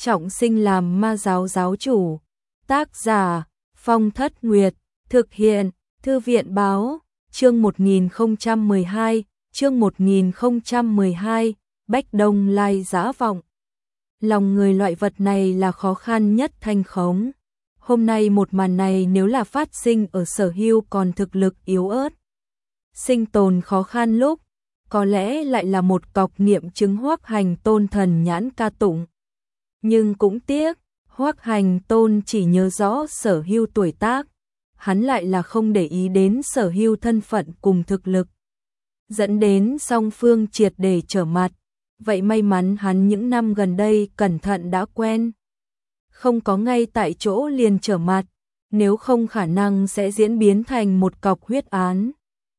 trọng sinh làm ma giáo giáo chủ. Tác giả Phong Thất Nguyệt, thực hiện Thư viện báo, chương 1012, chương 1012, Bách Đông Lai giã vọng. Lòng người loại vật này là khó khăn nhất thanh khống. Hôm nay một màn này nếu là phát sinh ở Sở Hưu còn thực lực yếu ớt, sinh tồn khó khăn lúc, có lẽ lại là một cọc nghiệm chứng Hoắc Hành Tôn thần nhãn ca tụng. Nhưng cũng tiếc, Hoắc Hành Tôn chỉ nhớ rõ Sở Hưu tuổi tác, hắn lại là không để ý đến Sở Hưu thân phận cùng thực lực, dẫn đến song phương triệt để trở mặt. Vậy may mắn hắn những năm gần đây cẩn thận đã quen, không có ngay tại chỗ liền trở mặt, nếu không khả năng sẽ diễn biến thành một cọc huyết án.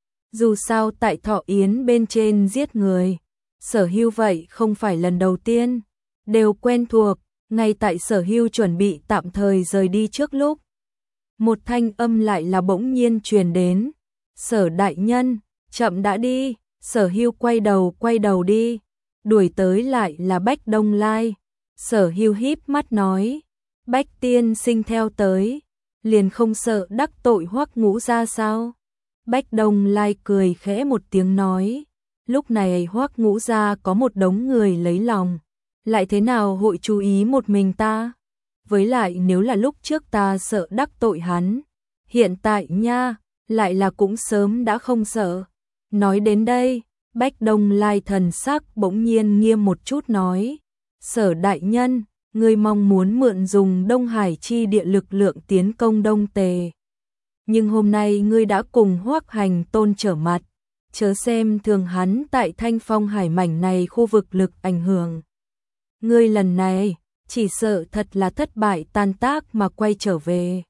Dù sao tại Thọ Yến bên trên giết người, Sở Hưu vậy không phải lần đầu tiên, đều quen thuộc. Ngay tại Sở Hưu chuẩn bị tạm thời rời đi trước lúc, một thanh âm lại là bỗng nhiên truyền đến. Sở đại nhân, chậm đã đi. Sở Hưu quay đầu đi, đuổi tới lại là Bách Đông Lai. Sở Hưu híp mắt nói, Bách tiên sinh theo tới, liền không sợ đắc tội Hoắc Ngũ gia sao? Bách Đông Lai cười khẽ một tiếng nói, lúc này Hoắc Ngũ gia có một đống người lấy lòng, lại thế nào hội chú ý một mình ta? Với lại nếu là lúc trước ta sợ đắc tội hắn, hiện tại nha, lại là cũng sớm đã không sợ. Nói đến đây, Bách Đông Lai thần sắc bỗng nhiên nghiêm một chút nói, Sở đại nhân, ngươi mong muốn mượn dùng Đông Hải chi địa lực lượng tiến công Đông Tề. Nhưng hôm nay ngươi đã cùng Hoắc Hành Tôn trở mặt, chớ xem thường hắn tại Thanh Phong Hải mảnh này khu vực lực ảnh hưởng. Ngươi lần này, chỉ sợ thật là thất bại tan tác mà quay trở về.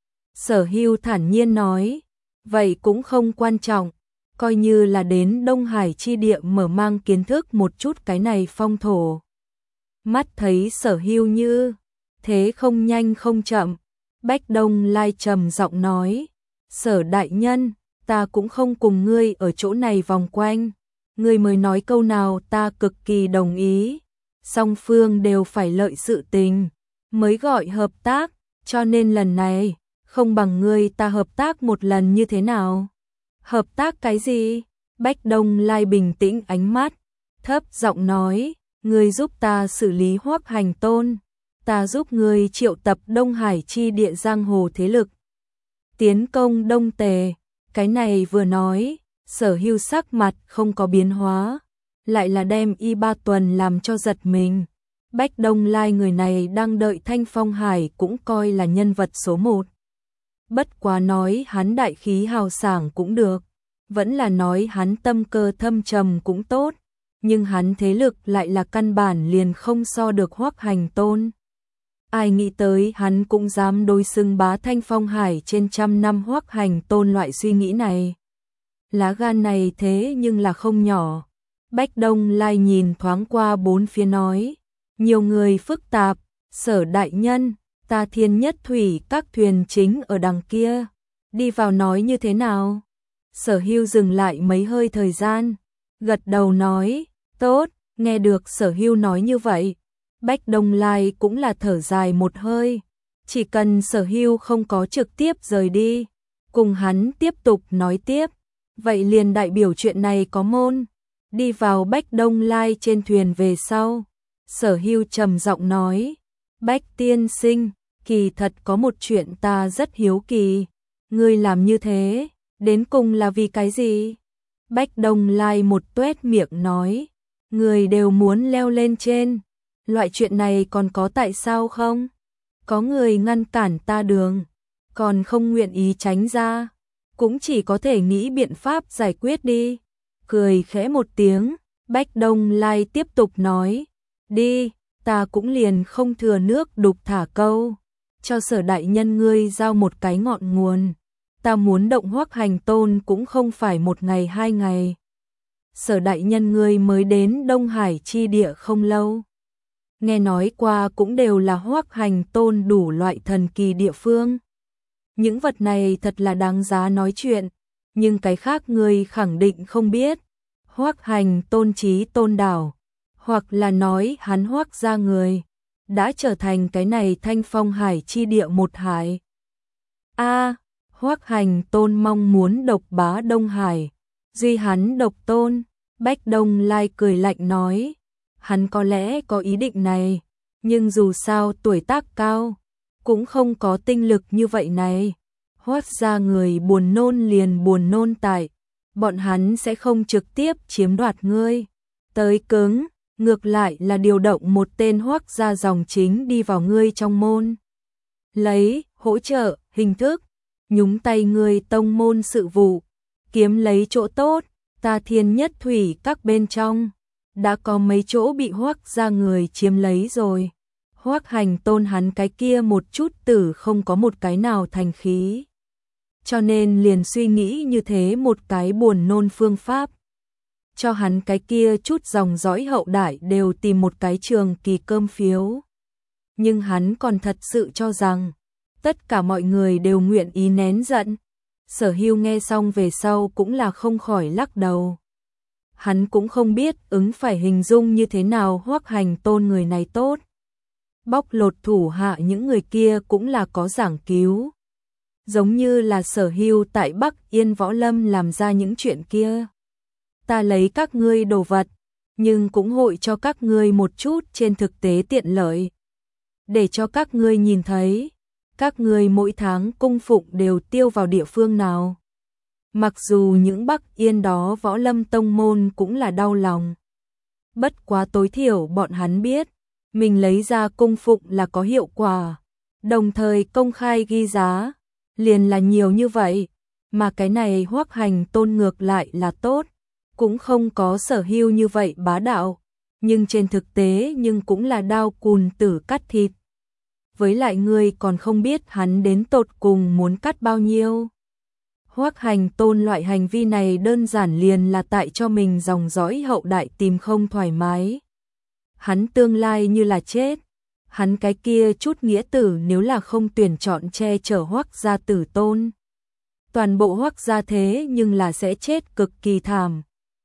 Sở Hưu thản nhiên nói, vậy cũng không quan trọng, coi như là đến Đông Hải chi địa mở mang kiến thức một chút cái này phong thổ. Mắt thấy Sở Hưu như thế không nhanh không chậm, Bách Đông Lai trầm giọng nói, Sở đại nhân, ta cũng không cùng ngươi ở chỗ này vòng quanh, ngươi mới nói câu nào ta cực kỳ đồng ý. Song phương đều phải lợi sự tình, mới gọi hợp tác, cho nên lần này, không bằng ngươi ta hợp tác một lần như thế nào? Hợp tác cái gì? Bách Đông Lai bình tĩnh ánh mắt, thấp giọng nói, ngươi giúp ta xử lý Hoắc Hành Tôn, ta giúp ngươi triệu tập Đông Hải chi địa giang hồ thế lực, tiến công Đông Tề. Cái này vừa nói, Sở Hưu sắc mặt không có biến hóa, lại là đem Y Ba Tuần làm cho giật mình. Bách Đông Lai người này đang đợi Thanh Phong Hải cũng coi là nhân vật số 1. Bất quá nói hắn đại khí hào sảng cũng được, vẫn là nói hắn tâm cơ thâm trầm cũng tốt, nhưng hắn thế lực lại là căn bản liền không so được Hoắc Hành Tôn. Ai nghĩ tới hắn cũng dám đối xưng bá Thanh Phong Hải trên trăm năm Hoắc Hành Tôn loại suy nghĩ này. Lá gan này thế nhưng là không nhỏ. Bách Đông Lai nhìn thoáng qua bốn phía nói, nhiều người phức tạp, Sở đại nhân, ta Thiên Nhất Thủy các thuyền chính ở đằng kia, đi vào nói như thế nào? Sở Hưu dừng lại mấy hơi thời gian, gật đầu nói, tốt. Nghe được Sở Hưu nói như vậy, Bách Đông Lai cũng là thở dài một hơi, chỉ cần Sở Hưu không có trực tiếp rời đi, cùng hắn tiếp tục nói tiếp, vậy liền đại biểu chuyện này có môn. Đi vào Bách Đông Lai trên thuyền về sau, Sở Hưu trầm giọng nói, Bách tiên sinh, kỳ thật có một chuyện ta rất hiếu kỳ, ngươi làm như thế, đến cùng là vì cái gì? Bách Đông Lai một tuét miệng nói, người đều muốn leo lên trên, loại chuyện này còn có tại sao không? Có người ngăn cản ta đường, còn không nguyện ý tránh ra, cũng chỉ có thể nghĩ biện pháp giải quyết đi. Cười khẽ một tiếng, Bách Đông Lai tiếp tục nói, đi, ta cũng liền không thừa nước đục thả câu, cho Sở đại nhân ngươi giao một cái ngọn nguồn, ta muốn động Hoắc Hành Tôn cũng không phải một ngày hai ngày. Sở đại nhân ngươi mới đến Đông Hải chi địa không lâu, nghe nói qua cũng đều là Hoắc Hành Tôn đủ loại thần kỳ địa phương. Những vật này thật là đáng giá nói chuyện, nhưng cái khác ngươi khẳng định không biết. Hoắc Hành Tôn chí tôn đảo, hoặc là nói hắn Hoắc gia người, đã trở thành cái này Thanh Phong Hải chi địa một hải. Hoắc Hành Tôn mong muốn độc bá Đông Hải, duy hắn độc tôn. Bách Đông Lai cười lạnh nói, hắn có lẽ có ý định này, nhưng dù sao tuổi tác cao, cũng không có tinh lực như vậy này. Hoắc gia người buồn nôn liền buồn nôn tại, bọn hắn sẽ không trực tiếp chiếm đoạt ngươi. Tới cứng, ngược lại là điều động một tên Hoắc gia dòng chính đi vào ngươi trong môn. Lấy, hỗ trợ, hình thức, nhúng tay ngươi tông môn sự vụ, kiếm lấy chỗ tốt. Ta Thiên Nhất Thủy các bên trong, đã có mấy chỗ bị Hoắc gia người chiếm lấy rồi. Hoắc Hành Tôn hắn cái kia một chút tử không có một cái nào thành khí. Cho nên liền suy nghĩ như thế một cái buồn nôn phương pháp. Cho hắn cái kia chút dòng dõi hậu đại đều tìm một cái trường kỳ cơm phiếu. Nhưng hắn còn thật sự cho rằng, tất cả mọi người đều nguyện ý nén giận. Sở Hưu nghe xong về sau cũng là không khỏi lắc đầu. Hắn cũng không biết ứng phải hình dung như thế nào Hoắc Hành Tôn người này tốt. Bóc lột thủ hạ những người kia cũng là có giảng cứu. Giống như là Sở Hưu tại Bắc Yên Võ Lâm làm ra những chuyện kia. Ta lấy các ngươi đồ vật, nhưng cũng hội cho các ngươi một chút trên thực tế tiện lợi. Để cho các ngươi nhìn thấy, các ngươi mỗi tháng cung phụng đều tiêu vào địa phương nào. Mặc dù những Bắc Yên đó Võ Lâm tông môn cũng là đau lòng. Bất quá tối thiểu bọn hắn biết, mình lấy ra cung phụng là có hiệu quả, đồng thời công khai ghi giá, liền là nhiều như vậy, mà cái này Hoắc Hành Tôn ngược lại là tốt, cũng không có Sở Hưu như vậy bá đạo, nhưng trên thực tế nhưng cũng là đao cùn tử cắt thịt. Với lại ngươi còn không biết hắn đến tột cùng muốn cắt bao nhiêu. Hoắc Hành Tôn loại hành vi này đơn giản liền là tại cho mình dòng dõi hậu đại tìm không thoải mái. Hắn tương lai như là chết, hắn cái kia chút nghĩa tử nếu là không tuyển chọn che chở Hoắc gia tử tôn. Toàn bộ Hoắc gia thế nhưng là sẽ chết cực kỳ thảm.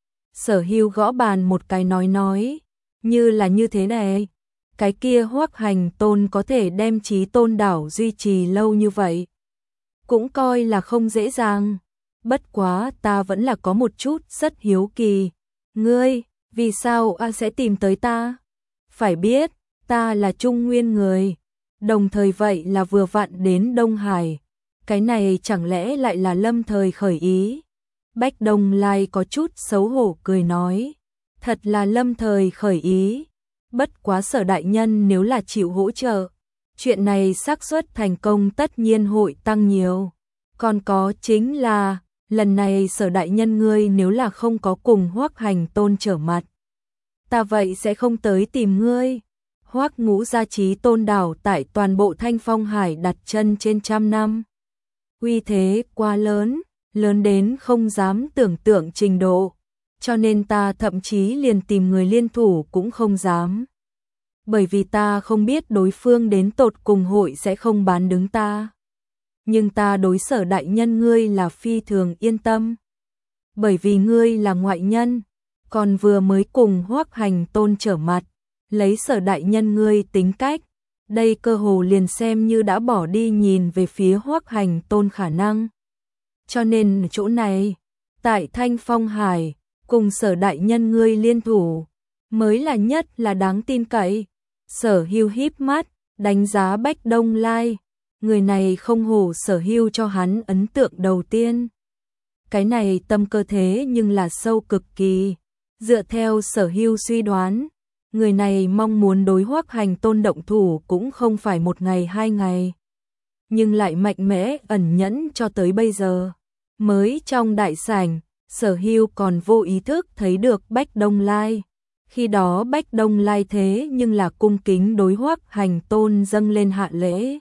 Sở Hưu gõ bàn một cái nói, như là như thế này. Cái kia Hoắc Hành Tôn có thể đem Chí Tôn đảo duy trì lâu như vậy, cũng coi là không dễ dàng. Bất quá ta vẫn là có một chút rất hiếu kỳ. Ngươi, vì sao sẽ tìm tới ta? Phải biết, ta là Trung Nguyên người, đồng thời vậy là vừa vặn đến Đông Hải. Cái này chẳng lẽ lại là lâm thời khởi ý? Bách Đông Lai có chút xấu hổ cười nói, thật là lâm thời khởi ý. Bất quá Sở đại nhân nếu là chịu hỗ trợ, chuyện này xác suất thành công tất nhiên hội tăng nhiều. Còn có chính là, lần này Sở đại nhân ngươi nếu là không có cùng Hoắc Hành Tôn trở mặt, ta vậy sẽ không tới tìm ngươi. Hoắc Ngũ gia Chí Tôn đảo tại toàn bộ Thanh Phong Hải đặt chân trên 100 năm. Uy thế quá lớn, lớn đến không dám tưởng tượng trình độ. Cho nên ta thậm chí liền tìm người liên thủ cũng không dám. Bởi vì ta không biết đối phương đến tột cùng hội sẽ không bán đứng ta. Nhưng ta đối Sở đại nhân ngươi là phi thường yên tâm. Bởi vì ngươi là ngoại nhân, còn vừa mới cùng Hoắc Hành Tôn trở mặt, lấy Sở đại nhân ngươi tính cách, đây cơ hồ liền xem như đã bỏ đi nhìn về phía Hoắc Hành Tôn khả năng. Cho nên chỗ này, tại Thanh Phong Hải, cùng Sở đại nhân ngươi liên thủ, mới là nhất là đáng tin cậy. Sở Hưu híp mắt, đánh giá Bách Đông Lai, người này không hổ Sở Hưu cho hắn ấn tượng đầu tiên. Cái này tâm cơ thế nhưng là sâu cực kỳ. Dựa theo Sở Hưu suy đoán, người này mong muốn đối Hoắc Hành Tôn động thủ cũng không phải một ngày hai ngày, nhưng lại mạnh mẽ ẩn nhẫn cho tới bây giờ. Mới trong đại sảnh, Sở Hưu còn vô ý thức thấy được Bách Đông Lai. Khi đó Bách Đông Lai thế nhưng là cung kính đối Hoắc Hành Tôn dâng lên hạ lễ.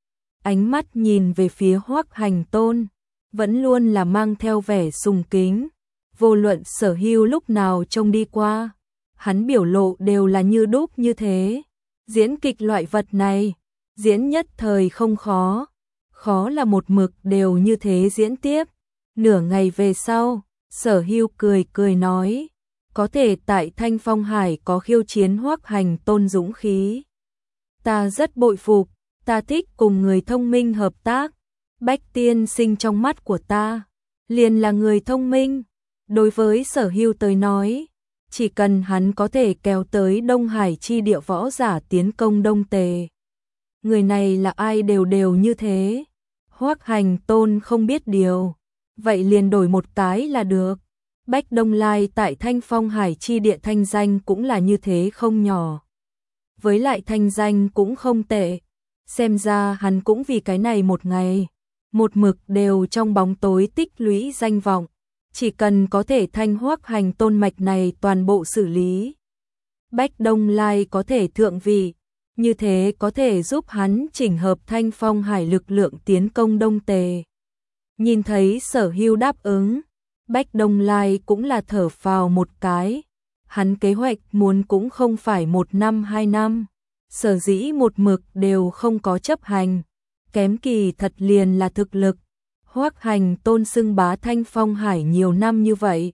Ánh mắt nhìn về phía Hoắc Hành Tôn, vẫn luôn là mang theo vẻ sùng kính. Vô luận Sở Hưu lúc nào trông đi qua, hắn biểu lộ đều là như đúc như thế. Diễn kịch loại vật này, diễn nhất thời không khó, khó là một mực đều như thế diễn tiếp. Nửa ngày về sau, Sở Hưu cười nói, có thể tại Thanh Phong Hải có khiêu chiến Hoắc Hành Tôn dũng khí. Ta rất bội phục, ta thích cùng người thông minh hợp tác. Bách tiên sinh trong mắt của ta, liền là người thông minh. Đối với Sở Hưu tới nói, chỉ cần hắn có thể kéo tới Đông Hải chi địa võ giả tiến công Đông Tề. Người này là ai đều đều như thế. Hoắc Hành Tôn không biết điều, vậy liền đổi một cái là được. Bách Đông Lai tại Thanh Phong Hải chi địa thanh danh cũng là như thế không nhỏ. Với lại thanh danh cũng không tệ, xem ra hắn cũng vì cái này một ngày, một mực đều trong bóng tối tích lũy danh vọng, chỉ cần có thể thanh Hoắc Hành Tôn mạch này toàn bộ xử lý. Bách Đông Lai có thể thượng vị, như thế có thể giúp hắn chỉnh hợp Thanh Phong Hải lực lượng tiến công Đông Tề. Nhìn thấy Sở Hưu đáp ứng, Bách Đông Lai cũng là thở phào một cái. Hắn kế hoạch muốn cũng không phải 1 năm 2 năm, sở dĩ một mực đều không có chấp hành, kém kỳ thật liền là thực lực. Hoắc Hành Tôn xưng bá Thanh Phong Hải nhiều năm như vậy,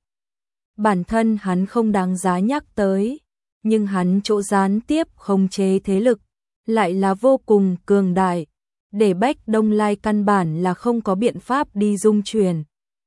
bản thân hắn không đáng giá nhắc tới, nhưng hắn chỗ gián tiếp khống chế thế lực lại là vô cùng cường đại, để Bách Đông Lai căn bản là không có biện pháp đi dung chuyển.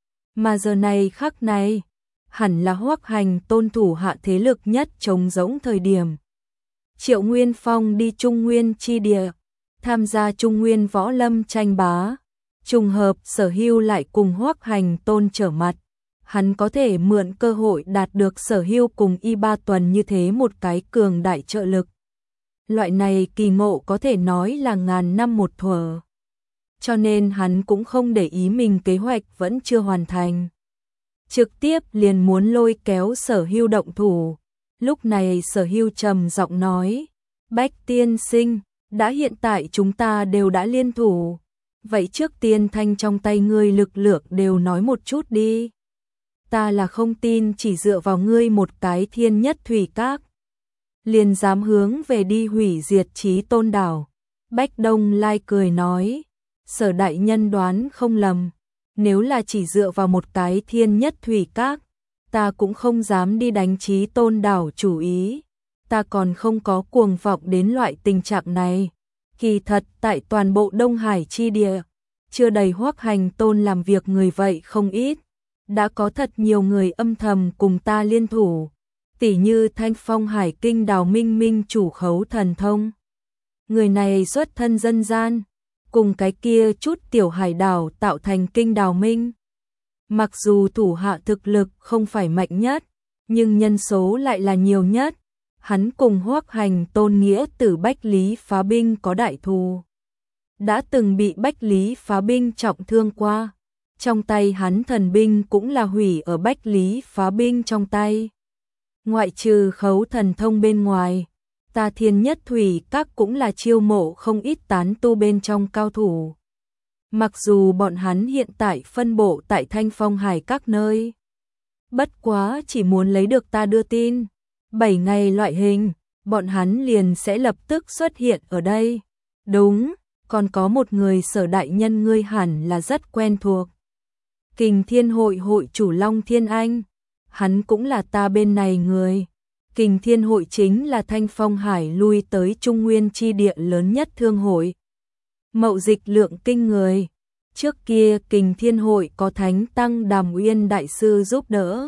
Mà giờ này khắc này, hẳn là Hoắc Hành Tôn thủ hạ thế lực nhất trống rỗng thời điểm. Triệu Nguyên Phong đi Trung Nguyên chi địa, tham gia Trung Nguyên võ lâm tranh bá, trùng hợp Sở Hưu lại cùng Hoắc Hành Tôn trở mặt, hắn có thể mượn cơ hội đạt được Sở Hưu cùng Y Ba Tuần như thế một cái cường đại trợ lực. Loại này kỳ ngộ có thể nói là ngàn năm một thuở. Cho nên hắn cũng không để ý mình kế hoạch vẫn chưa hoàn thành, trực tiếp liền muốn lôi kéo Sở Hưu động thủ. Lúc này Sở Hưu trầm giọng nói, Bách tiên sinh, đã hiện tại chúng ta đều đã liên thủ, vậy trước tiên thanh trong tay ngươi lực lượng đều nói một chút đi. Ta là không tin chỉ dựa vào ngươi một cái Thiên Nhất Thủy Các liền dám hướng về đi hủy diệt Chí Tôn đảo. Bách Đông Lai cười nói, Sở đại nhân đoán không lầm, nếu là chỉ dựa vào một cái Thiên Nhất Thủy Các, ta cũng không dám đi đánh Chí Tôn đảo chủ ý, ta còn không có cuồng vọng đến loại tình trạng này. Kỳ thật tại toàn bộ Đông Hải chi địa, chưa đầy Hoắc Hành Tôn làm việc người vậy không ít, đã có thật nhiều người âm thầm cùng ta liên thủ, tỉ như Thanh Phong Hải Kinh Đào Minh Minh chủ Khấu Thần Thông. Người này xuất thân dân gian, cùng cái kia chút tiểu hải đảo tạo thành Kinh Đào Minh. Mặc dù thủ hạ thực lực không phải mạnh nhất, nhưng nhân số lại là nhiều nhất. Hắn cùng Hoắc Hành Tôn nghĩa tử Bách Lý phá binh có đại thù, đã từng bị Bách Lý phá binh trọng thương qua, trong tay hắn thần binh cũng là hủy ở Bách Lý phá binh trong tay. Ngoại trừ Khấu Thần Thông bên ngoài, ta Thiên Nhất Thủy Các cũng là chiêu mộ không ít tán tu bên trong cao thủ. Mặc dù bọn hắn hiện tại phân bộ tại Thanh Phong Hải các nơi, bất quá chỉ muốn lấy được ta đưa tin 7 ngày loại hình, bọn hắn liền sẽ lập tức xuất hiện ở đây. Đúng, còn có một người Sở đại nhân ngươi hẳn là rất quen thuộc. Kình Thiên Hội hội chủ Long Thiên Anh, hắn cũng là ta bên này người. Kình Thiên Hội chính là Thanh Phong Hải lui tới Trung Nguyên chi địa lớn nhất thương hội. Mậu dịch lượng kinh người. Trước kia Kình Thiên Hội có Thánh Tăng Đàm Uyên Đại Sư giúp đỡ,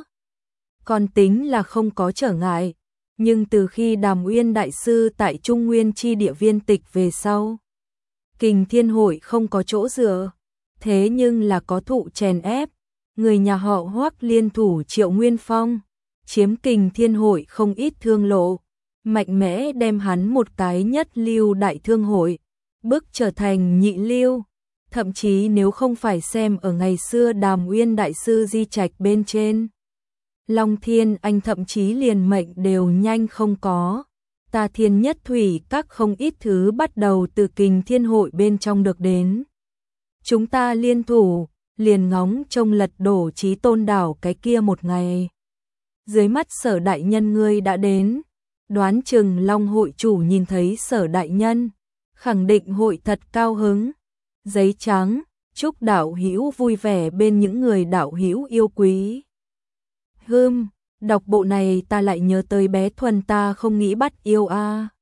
còn tính là không có trở ngại. Nhưng từ khi Đàm Uyên Đại Sư tại Trung Nguyên chi địa viên tịch về sau, Kình Thiên Hội không có chỗ dựa, thế nhưng là có thụ chèn ép. Người nhà họ Hoắc liên thủ Triệu Nguyên Phong, chiếm Kình Thiên Hội không ít thương lộ, mạnh mẽ đem hắn một cái nhất lưu đại thương hội, bước trở thành nhị lưu. Thậm chí nếu không phải xem ở ngày xưa Đàm Uyên Đại Sư di trạch bên trên, Long Thiên Anh thậm chí liền mệnh đều nhanh không có. Ta Thiên Nhất Thủy Các không ít thứ bắt đầu từ Kình Thiên Hội bên trong được đến. Chúng ta liên thủ, liền ngóng trông lật đổ Chí Tôn đảo cái kia một ngày. Dưới mắt Sở đại nhân ngươi đã đến, đoán chừng Long hội chủ nhìn thấy Sở đại nhân, khẳng định hội thật cao hứng. Giấy trắng, chúc đạo hữu vui vẻ bên những người đạo hữu yêu quý. Đọc bộ này ta lại nhớ tới bé Thuần ta không nghĩ bắt yêu a.